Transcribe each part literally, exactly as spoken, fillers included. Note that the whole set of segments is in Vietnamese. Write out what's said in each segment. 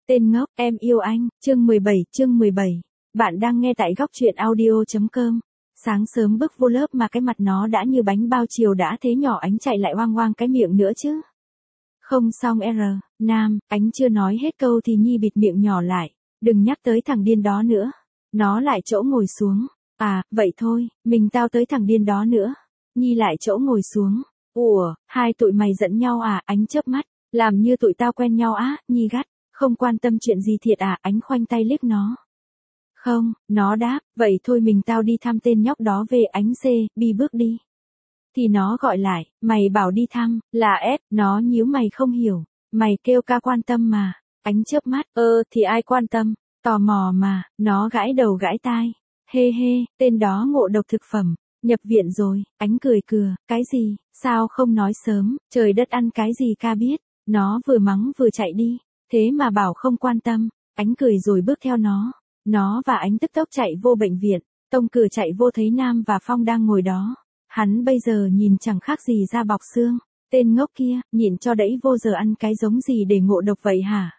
Tên ngốc, em yêu anh, chương mười bảy, chương mười bảy. Bạn đang nghe tại góc truyện audio.com. Sáng sớm bước vô lớp mà cái mặt nó đã như bánh bao chiều đã thế nhỏ, ánh chạy lại oang oang cái miệng nữa chứ. Không xong R, Nam, ánh chưa nói hết câu thì Nhi bịt miệng nhỏ lại. Đừng nhắc tới thằng điên đó nữa. Nó lại chỗ ngồi xuống. À, vậy thôi, mình tao tới thằng điên đó nữa. Nhi lại chỗ ngồi xuống. Ủa, hai tụi mày giận nhau à? Ánh chớp mắt. Làm như tụi tao quen nhau á, Nhi gắt. Không quan tâm chuyện gì thiệt à? Ánh khoanh tay liếc nó. Không, nó đáp, vậy thôi mình tao đi thăm tên nhóc đó về. Ánh C, bi bước đi. Thì nó gọi lại, mày bảo đi thăm, là ép, nó nhíu mày không hiểu. Mày kêu ca quan tâm mà. Ánh chớp mắt, ơ thì ai quan tâm, tò mò mà, nó gãi đầu gãi tai. Hê hê, tên đó ngộ độc thực phẩm, nhập viện rồi. Ánh cười cừa, cái gì, sao không nói sớm, trời đất ăn cái gì ca biết. Nó vừa mắng vừa chạy đi. Thế mà bảo không quan tâm, Ánh cười rồi bước theo nó. Nó và Ánh tức tốc chạy vô bệnh viện, tông cửa chạy vô thấy Nam và Phong đang ngồi đó. Hắn bây giờ nhìn chẳng khác gì da bọc xương. Tên ngốc kia, nhịn cho đẫy vô giờ ăn cái giống gì để ngộ độc vậy hả?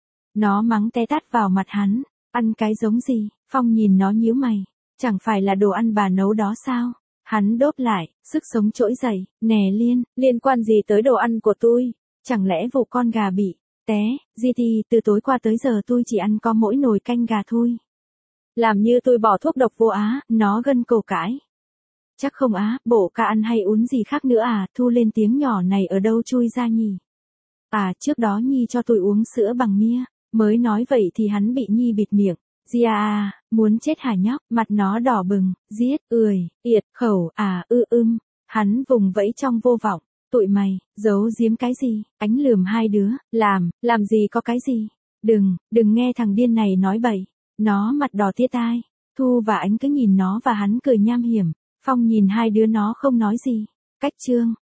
Nó mắng té tát vào mặt hắn. Ăn cái giống gì? Phong nhìn nó nhíu mày. Chẳng phải là đồ ăn bà nấu đó sao? Hắn đốp lại, sức sống trỗi dậy. Nè Liên, liên quan gì tới đồ ăn của tôi? Chẳng lẽ vụ con gà bị té, gì thì từ tối qua tới giờ tôi chỉ ăn có mỗi nồi canh gà thôi. Làm như tôi bỏ thuốc độc vô á, nó gân cổ cãi. Chắc không á, bộ ca ăn hay uống gì khác nữa à? Thu lên tiếng nhỏ này ở đâu chui ra nhỉ? À, trước đó Nhi cho tôi uống sữa bằng mía. Mới nói vậy thì hắn bị Nhi bịt miệng. Di à à, muốn chết hả nhóc? Mặt nó đỏ bừng, giết, ười, yệt, khẩu, à, ư ưm. Hắn vùng vẫy trong vô vọng. Tụi mày, giấu giếm cái gì? Ánh lườm hai đứa, làm, làm gì có cái gì? Đừng, đừng nghe thằng điên này nói bậy. Nó mặt đỏ tía tai. Thu và Ánh cứ nhìn nó và hắn cười nham hiểm. Phong nhìn hai đứa nó không nói gì. Cách chương,